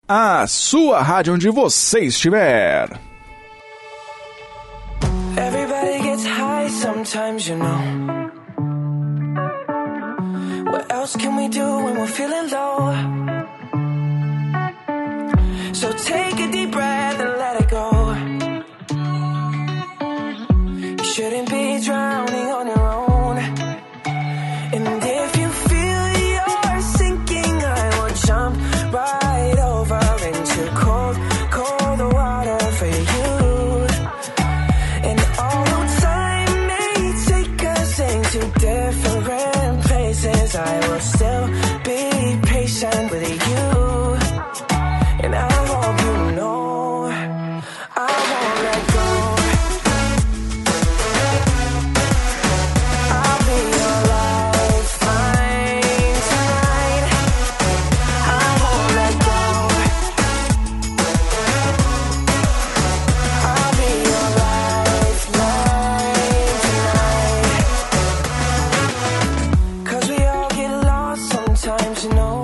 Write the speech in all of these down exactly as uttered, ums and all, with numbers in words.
A sua rádio onde você estiver. Everybody gets high sometimes, you know. What else can we do when we're feeling low? So take a deep breath and let it go. You shouldn't be drowning on your own. And if you feel you're sinking, I will jump right over into cold, cold water for you. And although time may take us into different places, I will still be patient with you. And I hope you know I won't let go. I'll be your lifeline tonight. I won't let go. I'll be your lifeline tonight. 'Cause we all get lost sometimes, you know.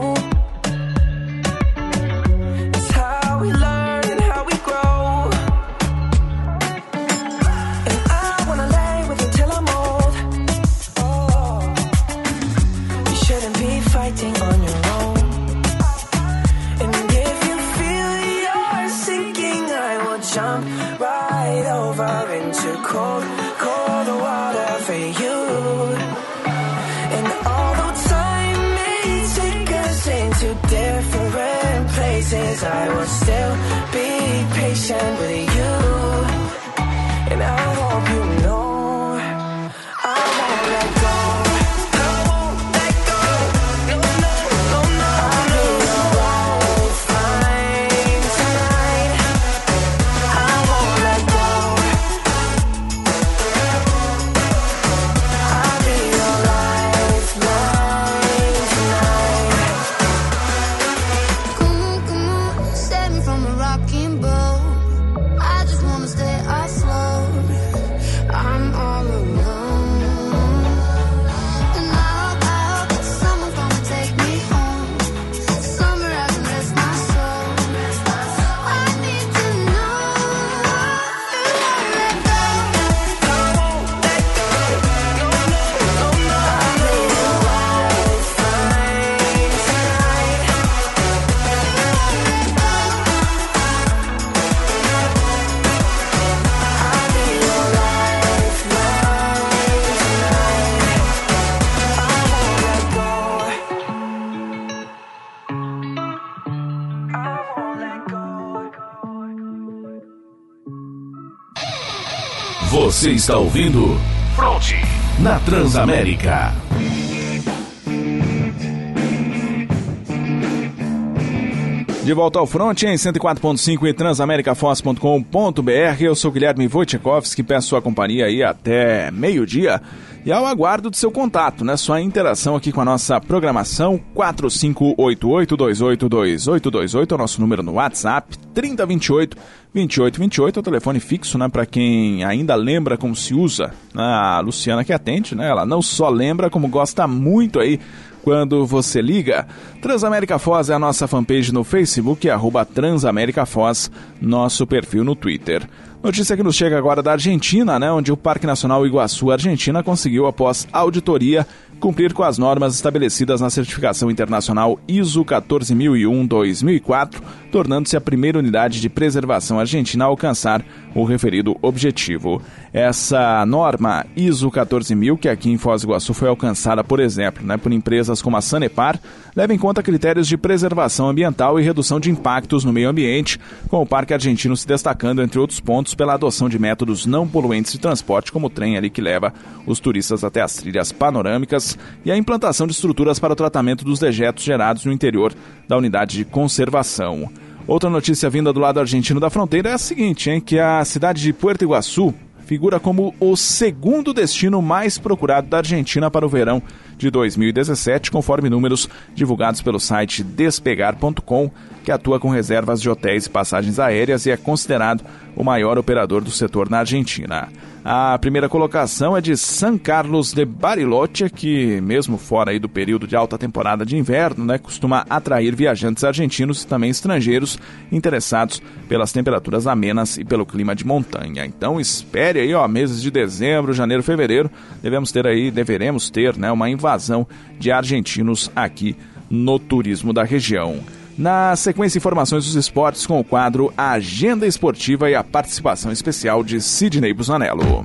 Cold, cold water for you. And although time may take us into different places, I will still be patient with you. And I hope you know I won't let go. I won't let go. No, no, no, no. I'll be your lifeline tonight. I won't let go. Você está ouvindo Fronte na Transamérica. De volta ao Fronte em cento e quatro ponto cinco e transamerica foz ponto com ponto b r. Eu sou Guilherme Wojciechowski, peço sua companhia aí até meio-dia e ao aguardo do seu contato, né? Sua interação aqui com a nossa programação. Quatro cinco oito oito, dois oito dois, oito dois oito é o nosso número no WhatsApp. Trinta vinte e oito, vinte e oito vinte e oito é o telefone fixo, né? Para quem ainda lembra como se usa. A Luciana que atende, né? Ela não só lembra, como gosta muito aí quando você liga. Transamérica Foz é a nossa fanpage no Facebook, arroba Transamérica Foz, nosso perfil no Twitter. Notícia que nos chega agora da Argentina, né, onde o Parque Nacional Iguaçu Argentina conseguiu, após auditoria, cumprir com as normas estabelecidas na certificação internacional I S O quatorze mil e um dois mil e quatro, tornando-se a primeira unidade de preservação argentina a alcançar o referido objetivo. Essa norma I S O quatorze mil, que aqui em Foz do Iguaçu foi alcançada, por exemplo, né, por empresas como a Sanepar, leva em conta critérios de preservação ambiental e redução de impactos no meio ambiente, com o Parque Argentino se destacando, entre outros pontos, pela adoção de métodos não poluentes de transporte, como o trem ali que leva os turistas até as trilhas panorâmicas, e a implantação de estruturas para o tratamento dos dejetos gerados no interior da unidade de conservação. Outra notícia vinda do lado argentino da fronteira é a seguinte, hein, que a cidade de Puerto Iguaçu figura como o segundo destino mais procurado da Argentina para o verão de dois mil e dezessete, conforme números divulgados pelo site despegar ponto com. que atua com reservas de hotéis e passagens aéreas e é considerado o maior operador do setor na Argentina. A primeira colocação é de San Carlos de Bariloche, que mesmo fora aí do período de alta temporada de inverno, né, costuma atrair viajantes argentinos e também estrangeiros interessados pelas temperaturas amenas e pelo clima de montanha. Então espere aí, ó, meses de dezembro, janeiro, fevereiro, devemos ter aí, deveremos ter, né, uma invasão de argentinos aqui no turismo da região. Na sequência, informações dos esportes com o quadro Agenda Esportiva e a participação especial de Sidney Busanello.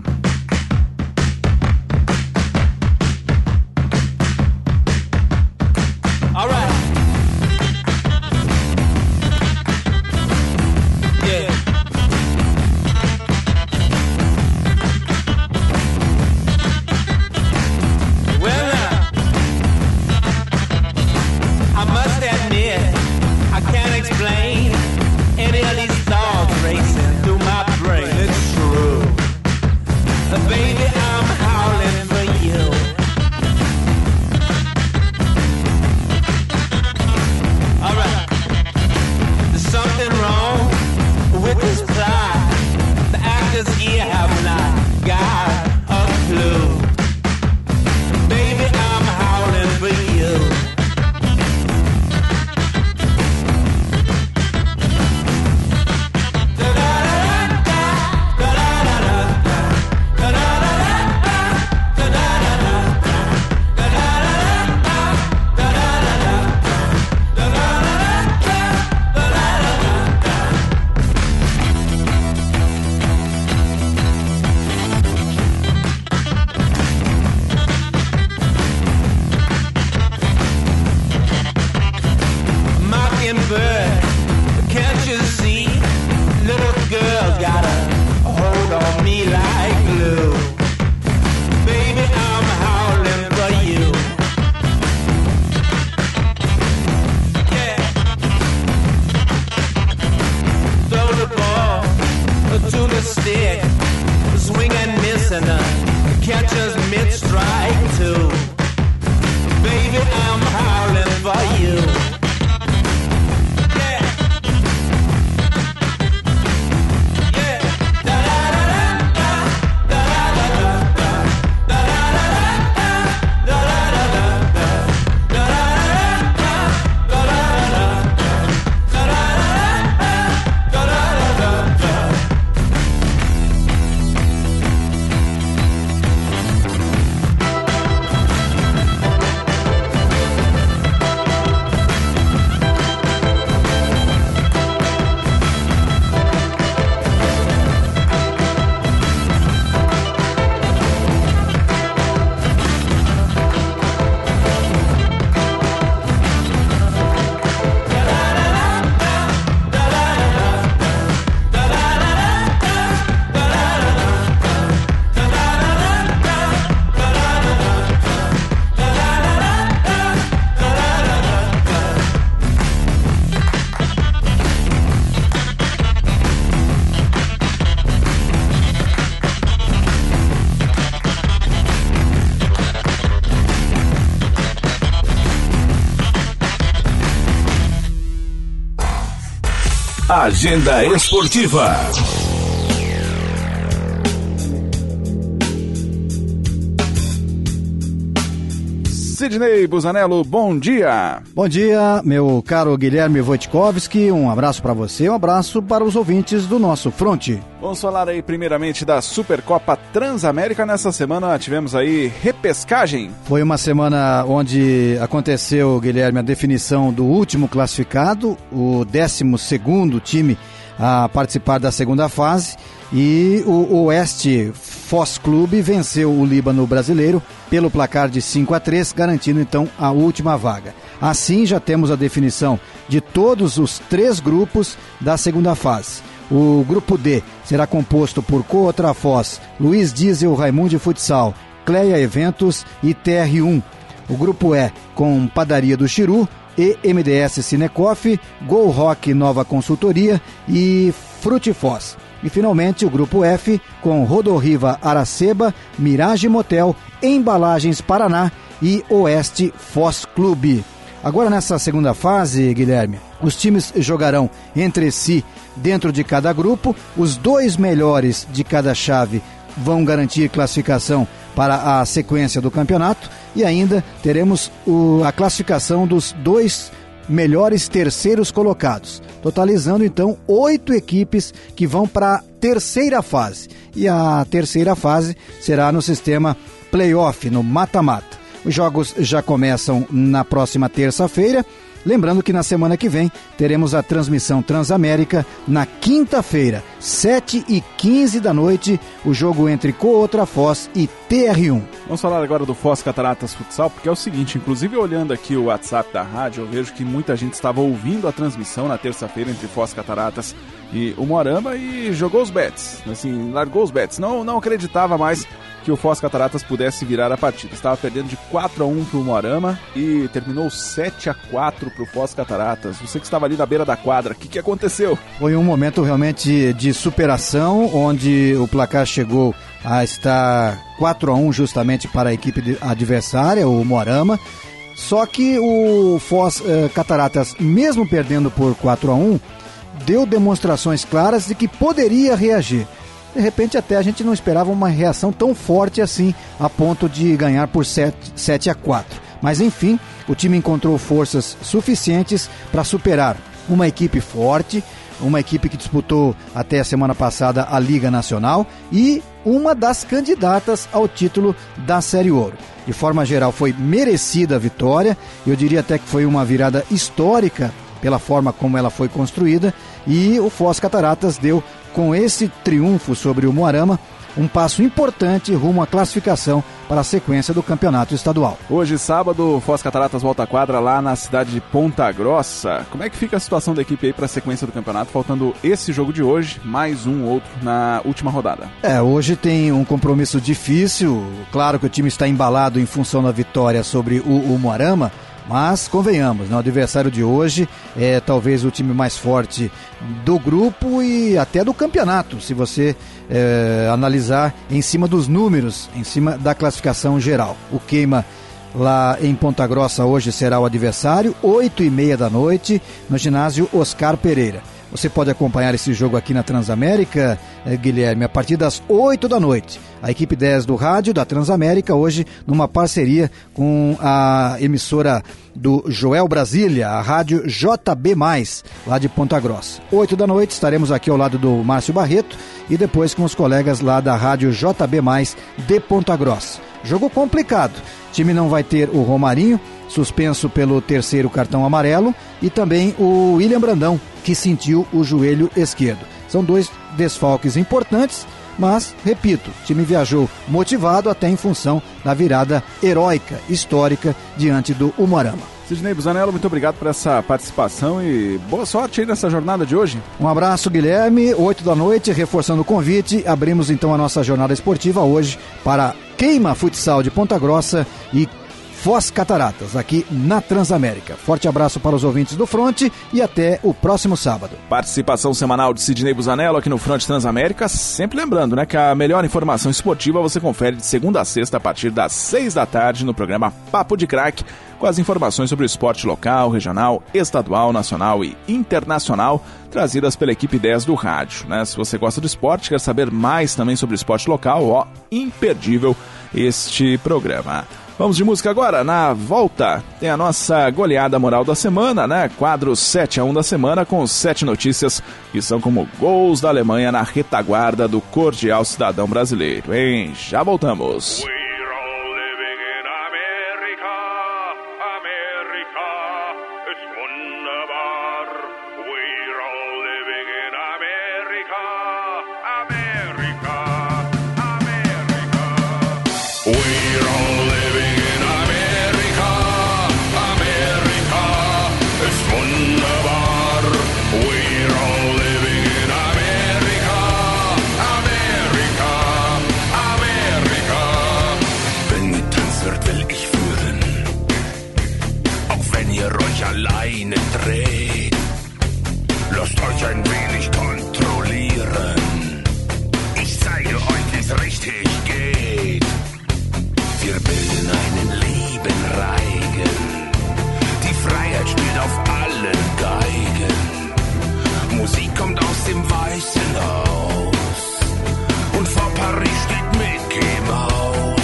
Agenda Esportiva. Sidney Busanello, bom dia. Bom dia, meu caro Guilherme Wojtkowski, um abraço para você, um abraço para os ouvintes do nosso Fronte. Vamos falar aí primeiramente da Supercopa Transamérica. Nessa semana tivemos aí repescagem. Foi uma semana onde aconteceu, Guilherme, a definição do último classificado, o décimo segundo time a participar da segunda fase, e o Oeste Foz Clube venceu o Líbano brasileiro pelo placar de cinco a três, garantindo então a última vaga. Assim já temos a definição de todos os três grupos da segunda fase. O grupo D será composto por Cotra Foz, Luiz Diesel Raimundo Futsal, Cleia Eventos e T R um. O grupo E com Padaria do Chiru, E M D S Cinecoff, Gol Rock Nova Consultoria e Frutifoz. E finalmente o grupo F com Rodorriva Araceba, Mirage Motel, Embalagens Paraná e Oeste Foz Clube. Agora nessa segunda fase, Guilherme, Os times jogarão entre si dentro de cada grupo. Os dois melhores de cada chave vão garantir classificação para a sequência do campeonato. E ainda teremos o, a classificação dos dois melhores terceiros colocados, totalizando então oito equipes que vão para a terceira fase. E a terceira fase será no sistema playoff, no mata-mata. Os jogos já começam na próxima terça-feira. Lembrando que na semana que vem teremos a transmissão Transamérica na quinta-feira, sete e quinze da noite, o jogo entre Cooutra Foz e T R um. Vamos falar agora do Foz Cataratas Futsal, porque é o seguinte, inclusive olhando aqui o WhatsApp da rádio, eu vejo que muita gente estava ouvindo a transmissão na terça-feira entre Foz Cataratas e o Moarama e jogou os bets, assim, largou os bets, não, não acreditava mais que o Foz Cataratas pudesse virar a partida. Estava perdendo de quatro a um para o Moarama e terminou sete a quatro para o Foz Cataratas. Você que estava ali na beira da quadra, o que, que aconteceu? Foi um momento realmente de superação, onde o placar chegou a estar quatro a um justamente para a equipe adversária, o Moarama. Só que o Foz eh, Cataratas, mesmo perdendo por quatro a um, deu demonstrações claras de que poderia reagir. De repente até a gente não esperava uma reação tão forte assim, a ponto de ganhar por sete a quatro. Mas enfim, o time encontrou forças suficientes para superar uma equipe forte, uma equipe que disputou até a semana passada a Liga Nacional e uma das candidatas ao título da Série Ouro. De forma geral foi merecida a vitória, eu diria até que foi uma virada histórica pela forma como ela foi construída, e o Foz Cataratas deu, com esse triunfo sobre o Moarama, um passo importante rumo à classificação para a sequência do campeonato estadual. Hoje, sábado, o Foz Cataratas volta à quadra lá na cidade de Ponta Grossa. Como é que fica a situação da equipe aí para a sequência do campeonato, faltando esse jogo de hoje, mais um outro na última rodada? É, hoje tem um compromisso difícil, claro que o time está embalado em função da vitória sobre o, o Moarama, mas convenhamos, né? O adversário de hoje é talvez o time mais forte do grupo e até do campeonato, se você é, analisar em cima dos números, em cima da classificação geral. O Queima lá em Ponta Grossa hoje será o adversário, oito e meia da noite, no ginásio Oscar Pereira. Você pode acompanhar esse jogo aqui na Transamérica, eh, Guilherme, a partir das oito da noite. A equipe dez do rádio da Transamérica, hoje numa parceria com a emissora do Joel Brasília, a rádio J B mais, lá de Ponta Grossa. oito da noite estaremos aqui ao lado do Márcio Barreto e depois com os colegas lá da rádio J B mais de Ponta Grossa. Jogo complicado. O time não vai ter o Romarinho, suspenso pelo terceiro cartão amarelo, e também o William Brandão, que sentiu o joelho esquerdo. São dois desfalques importantes, mas, repito, o time viajou motivado até em função da virada heróica, histórica, diante do Umuarama. Sidnei Busanello, muito obrigado por essa participação e boa sorte aí nessa jornada de hoje. Um abraço, Guilherme. oito da noite, reforçando o convite, abrimos então a nossa jornada esportiva hoje para Queima Futsal de Ponta Grossa e Foz Cataratas, aqui na Transamérica. Forte abraço para os ouvintes do Fronte e até o próximo sábado. Participação semanal de Sidnei Busanello aqui no Fronte Transamérica. Sempre lembrando, né, que a melhor informação esportiva você confere de segunda a sexta a partir das seis da tarde no programa Papo de Craque, com as informações sobre o esporte local, regional, estadual, nacional e internacional, trazidas pela equipe dez do rádio, né? Se você gosta do esporte, quer saber mais também sobre o esporte local, ó, imperdível este programa. Vamos de música agora. Na volta tem a nossa goleada moral da semana, né? Quadro sete a um da semana, com sete notícias que são como gols da Alemanha na retaguarda do cordial cidadão brasileiro, hein? Já voltamos. Alleine dreht. Lasst euch ein wenig kontrollieren. Ich zeige euch, wie's richtig geht. Wir bilden einen lieben Reigen. Die Freiheit spielt auf allen Geigen. Musik kommt aus dem Weißen Haus und vor Paris steht Mickey Mouse.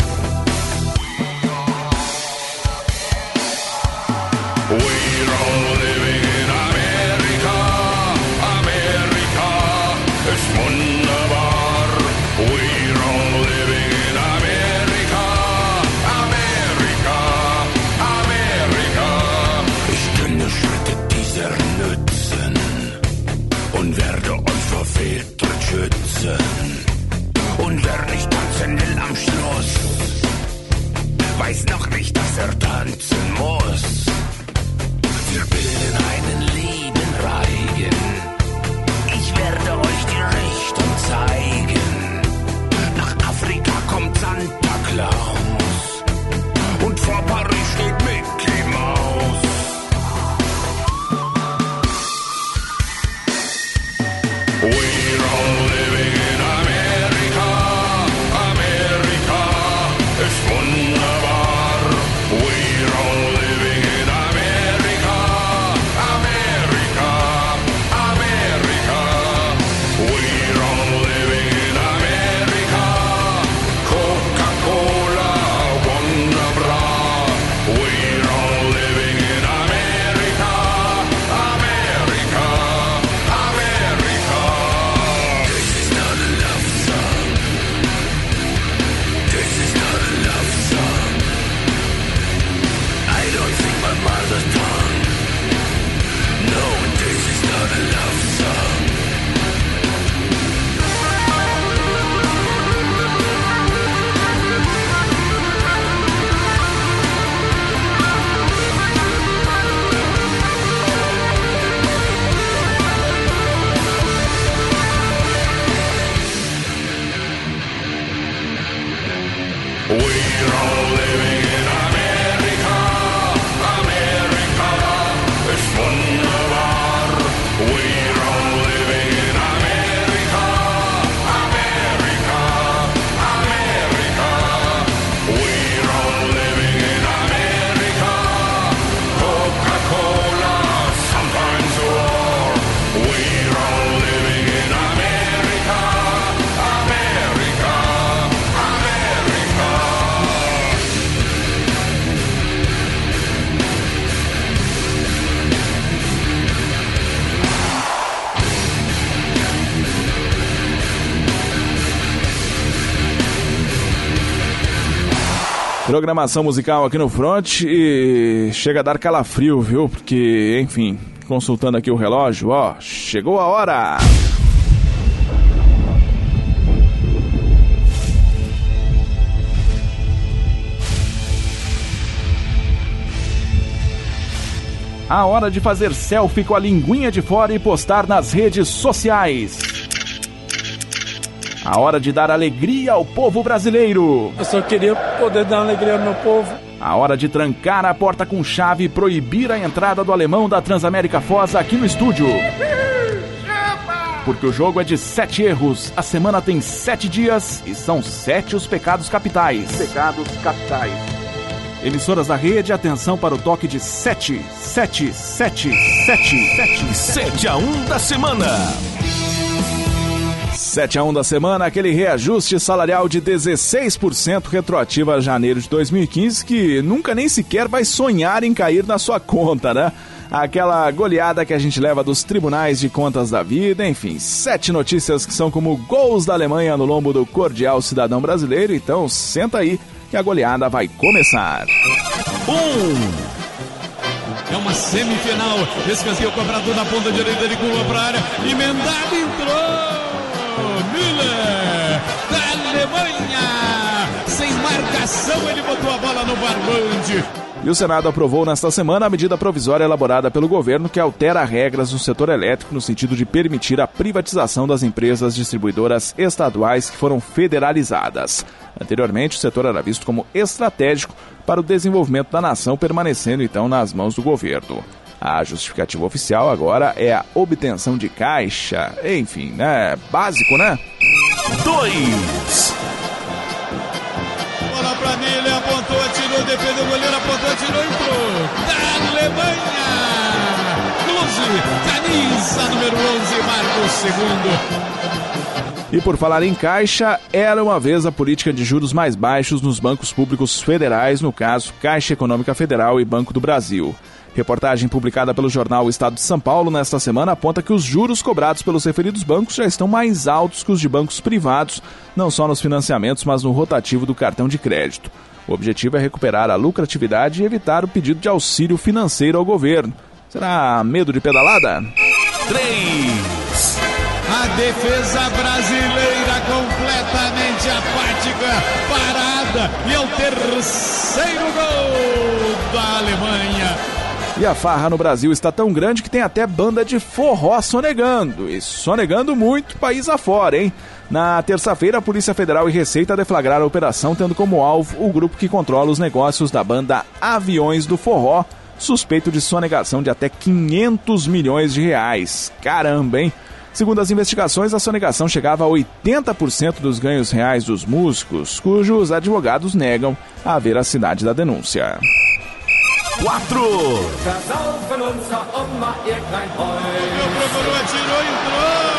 We're all living in America, Amerika ist wunderbar. We're all living in America, Amerika, Amerika. Ich dünne Schritte dieser nützen und werde euch vor Fehltritt schützen. Und wer nicht tanzen will am Schluss, weiß noch nicht, dass er tanzen muss. Wir bilden einen lieben Reigen. Ich werde euch die Richtung zeigen. Nach Afrika kommt Santa Claus und vor Paris steht Mickey Mouse. We're all living in America, Amerika ist wunderbar. We're all living in America, Amerika, Amerika. We're all living in America. Coca-Cola, Wonderbra. We're all living in America, Amerika, Amerika. This is not a love song. This is not a love song. I don't sing my mother's tongue. No, this is not a love song. We're all living in America, Amerika ist wunderbar. We're all living in America, Amerika, Amerika. We're all living in America. Coca-Cola, sometimes war. We're all living in America, Amerika, Amerika. Programação musical aqui no Front e chega a dar calafrio, viu? Porque, enfim, consultando aqui o relógio, ó, chegou a hora! A hora de fazer selfie com a linguinha de fora e postar nas redes sociais. A hora de dar alegria ao povo brasileiro. Eu só queria poder dar alegria ao meu povo. A hora de trancar a porta com chave e proibir a entrada do alemão da Transamérica Foz aqui no estúdio. Porque o jogo é de sete erros, a semana tem sete dias e são sete os pecados capitais. Pecados capitais. Emissoras da rede, atenção para o toque de sete, sete, sete, sete, sete. sete a um da semana. sete a um da semana, aquele reajuste salarial de dezesseis por cento retroativo a janeiro de dois mil e quinze, que nunca nem sequer vai sonhar em cair na sua conta, né? Aquela goleada que a gente leva dos tribunais de contas da vida, enfim, sete notícias que são como gols da Alemanha no lombo do cordial cidadão brasileiro, então senta aí que a goleada vai começar. Um. É uma semifinal, escanteio cobrado na ponta direita de curva para a área, emendado, entrou! Müller, da Alemanha, sem marcação, ele botou a bola no barbante. E o Senado aprovou nesta semana a medida provisória elaborada pelo governo que altera regras no setor elétrico no sentido de permitir a privatização das empresas distribuidoras estaduais que foram federalizadas. Anteriormente, o setor era visto como estratégico para o desenvolvimento da nação, permanecendo então nas mãos do governo. A justificativa oficial agora é a obtenção de caixa. Enfim, né? Básico, né? Dois. Bola pra Nele, apontou, atirou, defendeu o goleiro, apontou, atirou, entrou. Da Alemanha! Klose. nove, camisa número onze, Marcos segundo. E por falar em Caixa, era uma vez a política de juros mais baixos nos bancos públicos federais, no caso Caixa Econômica Federal e Banco do Brasil. Reportagem publicada pelo jornal Estado de São Paulo nesta semana aponta que os juros cobrados pelos referidos bancos já estão mais altos que os de bancos privados, não só nos financiamentos, mas no rotativo do cartão de crédito. O objetivo é recuperar a lucratividade e evitar o pedido de auxílio financeiro ao governo. Será medo de pedalada? três. A defesa brasileira completamente apática, parada, e é o terceiro gol da Alemanha. E a farra no Brasil está tão grande que tem até banda de forró sonegando. E sonegando muito país afora, hein? Na terça-feira, a Polícia Federal e Receita deflagraram a operação, tendo como alvo o grupo que controla os negócios da banda Aviões do Forró, suspeito de sonegação de até quinhentos milhões de reais. Caramba, hein? Segundo as investigações, a sonegação chegava a oitenta por cento dos ganhos reais dos músicos, cujos advogados negam a veracidade da denúncia. quatro. Meu procurou, atirou, entrou.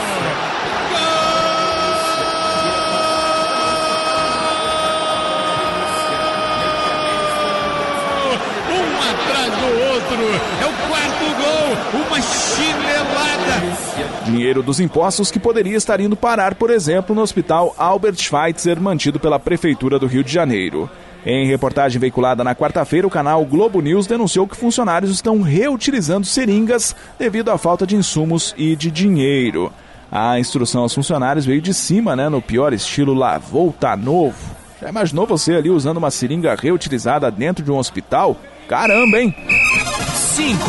Gol! Um atrás do outro. É o quarto gol. Uma chinelada. Dinheiro dos impostos que poderia estar indo parar, por exemplo, no Hospital Albert Schweitzer, mantido pela Prefeitura do Rio de Janeiro. Em reportagem veiculada na quarta-feira, o canal Globo News denunciou que funcionários estão reutilizando seringas devido à falta de insumos e de dinheiro. A instrução aos funcionários veio de cima, né, no pior estilo lavou, tá novo. Já imaginou você ali usando uma seringa reutilizada dentro de um hospital? Caramba, hein? cinco.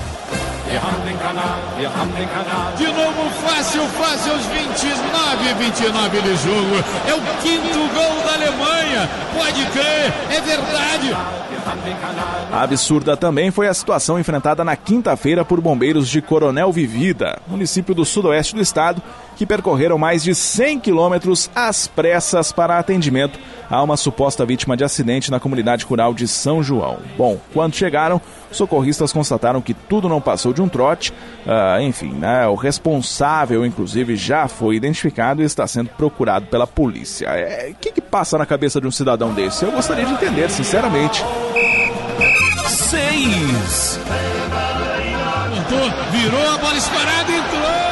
De novo, fácil, fácil, aos vinte e nove, vinte e nove de jogo. É o quinto gol da Alemanha. Pode crer, é verdade. Absurda também foi a situação enfrentada na quinta-feira por bombeiros de Coronel Vivida, município do sudoeste do estado, que percorreram mais de cem quilômetros às pressas para atendimento a uma suposta vítima de acidente na comunidade rural de São João. Bom, quando chegaram, socorristas constataram que tudo não passou de um trote. Uh, enfim, né, o responsável, inclusive, já foi identificado e está sendo procurado pela polícia. O é, que, que passa na cabeça de um cidadão desse? Eu gostaria de entender, sinceramente. seis. Montou, virou a bola escorada, entrou.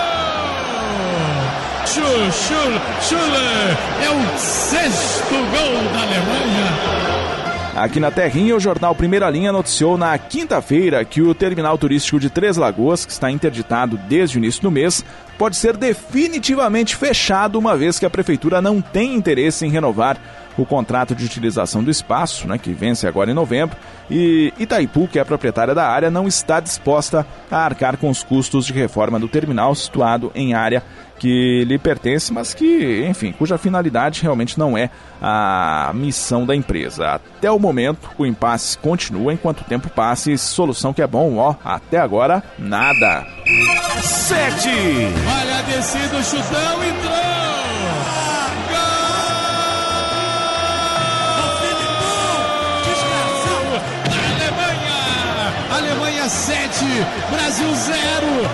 Schul, Schul, Schuller. É o sexto gol da Alemanha. Aqui na terrinha, o jornal Primeira Linha noticiou na quinta-feira que o terminal turístico de Três Lagoas, que está interditado desde o início do mês, pode ser definitivamente fechado, uma vez que a prefeitura não tem interesse em renovar o contrato de utilização do espaço, né, que vence agora em novembro, e Itaipu, que é a proprietária da área, não está disposta a arcar com os custos de reforma do terminal situado em área que lhe pertence, mas que, enfim, cuja finalidade realmente não é a missão da empresa. Até o momento, o impasse continua, enquanto o tempo passa, e solução que é bom, ó, até agora, nada. sete. Olha a descida, o chutão, entrou! Alemanha sete, Brasil zero.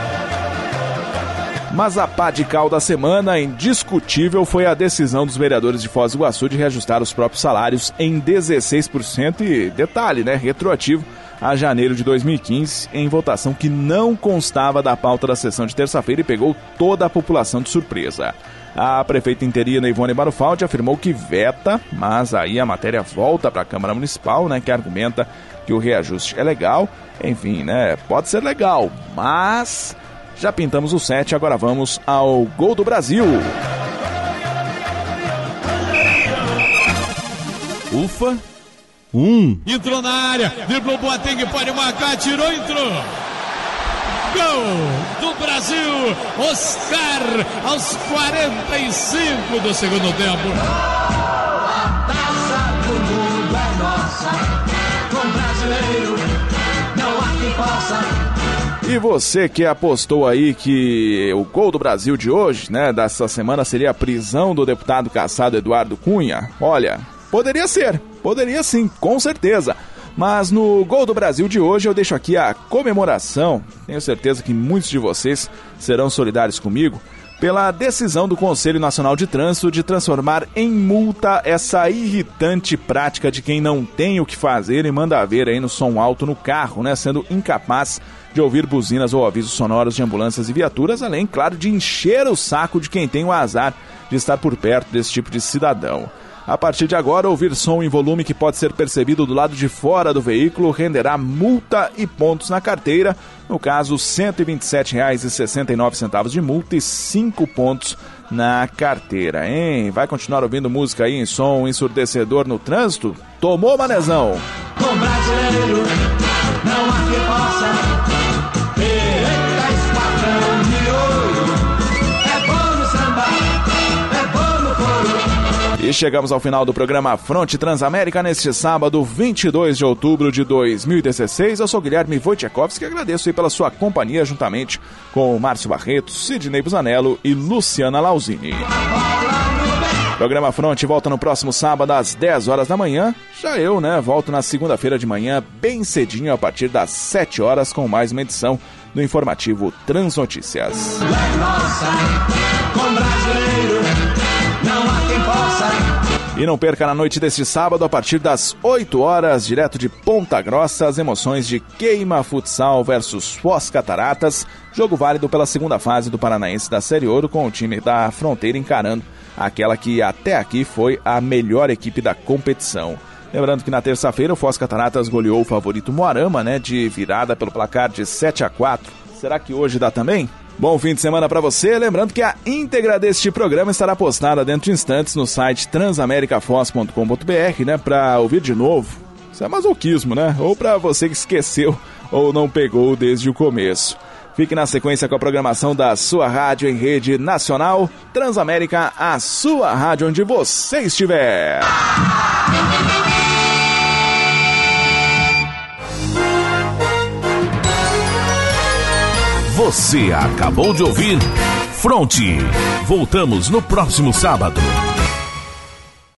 Mas a pá de cal da semana, indiscutível, foi a decisão dos vereadores de Foz do Iguaçu de reajustar os próprios salários em dezesseis por cento e, detalhe, né, retroativo a janeiro de dois mil e quinze, em votação que não constava da pauta da sessão de terça-feira e pegou toda a população de surpresa. A prefeita interina Ivone Barufaldi afirmou que veta, mas aí a matéria volta para a Câmara Municipal, né, que argumenta que o reajuste é legal. Enfim, né, pode ser legal, mas já pintamos o sete, agora vamos ao gol do Brasil. Ufa. Um. Entrou na área, driblou Boateng, pode marcar, tirou, entrou. Gol do Brasil, Oscar, aos quarenta e cinco do segundo tempo. A taça do mundo é nossa, com brasileiro não há quem possa. E você que apostou aí que o gol do Brasil de hoje, né, dessa semana, seria a prisão do deputado cassado Eduardo Cunha, olha, poderia ser, poderia sim, com certeza. Mas no Gol do Brasil de hoje eu deixo aqui a comemoração, tenho certeza que muitos de vocês serão solidários comigo, pela decisão do Conselho Nacional de Trânsito de transformar em multa essa irritante prática de quem não tem o que fazer e manda ver aí no som alto no carro, né, sendo incapaz de ouvir buzinas ou avisos sonoros de ambulâncias e viaturas, além, claro, de encher o saco de quem tem o azar de estar por perto desse tipo de cidadão. A partir de agora, ouvir som em volume que pode ser percebido do lado de fora do veículo renderá multa e pontos na carteira, no caso cento e vinte e sete reais e sessenta e nove centavos de multa e cinco pontos na carteira, hein? Vai continuar ouvindo música aí em som ensurdecedor no trânsito? Tomou, manezão! Com brasileiro não há quem possa. Eita, esquadrão de ouro. É bom no samba, é bom no couro. E chegamos ao final do programa Fronte Transamérica neste sábado, vinte e dois de outubro de dois mil e dezesseis. Eu sou Guilherme Wojciechowski e agradeço aí pela sua companhia juntamente com o Márcio Barreto, Sidney Busanello e Luciana Lauzini. O programa Fronte volta no próximo sábado às dez horas da manhã. Já eu, né, volto na segunda-feira de manhã, bem cedinho, a partir das sete horas, com mais uma edição do informativo Transnotícias. E não perca na noite deste sábado, a partir das oito horas, direto de Ponta Grossa, as emoções de Queima Futsal versus Foz Cataratas, jogo válido pela segunda fase do Paranaense da Série Ouro, com o time da Fronteira encarando aquela que até aqui foi a melhor equipe da competição. Lembrando que na terça-feira o Foz Cataratas goleou o favorito Moarama, né, de virada pelo placar de sete a quatro. Será que hoje dá também? Bom fim de semana para você. Lembrando que a íntegra deste programa estará postada dentro de instantes no site transamerica foz ponto com ponto b r, né, para ouvir de novo. Isso é masoquismo, né? Ou para você que esqueceu ou não pegou desde o começo. Fique na sequência com a programação da sua rádio em rede nacional. Transamérica, a sua rádio onde você estiver. Você acabou de ouvir Fronte. Voltamos no próximo sábado.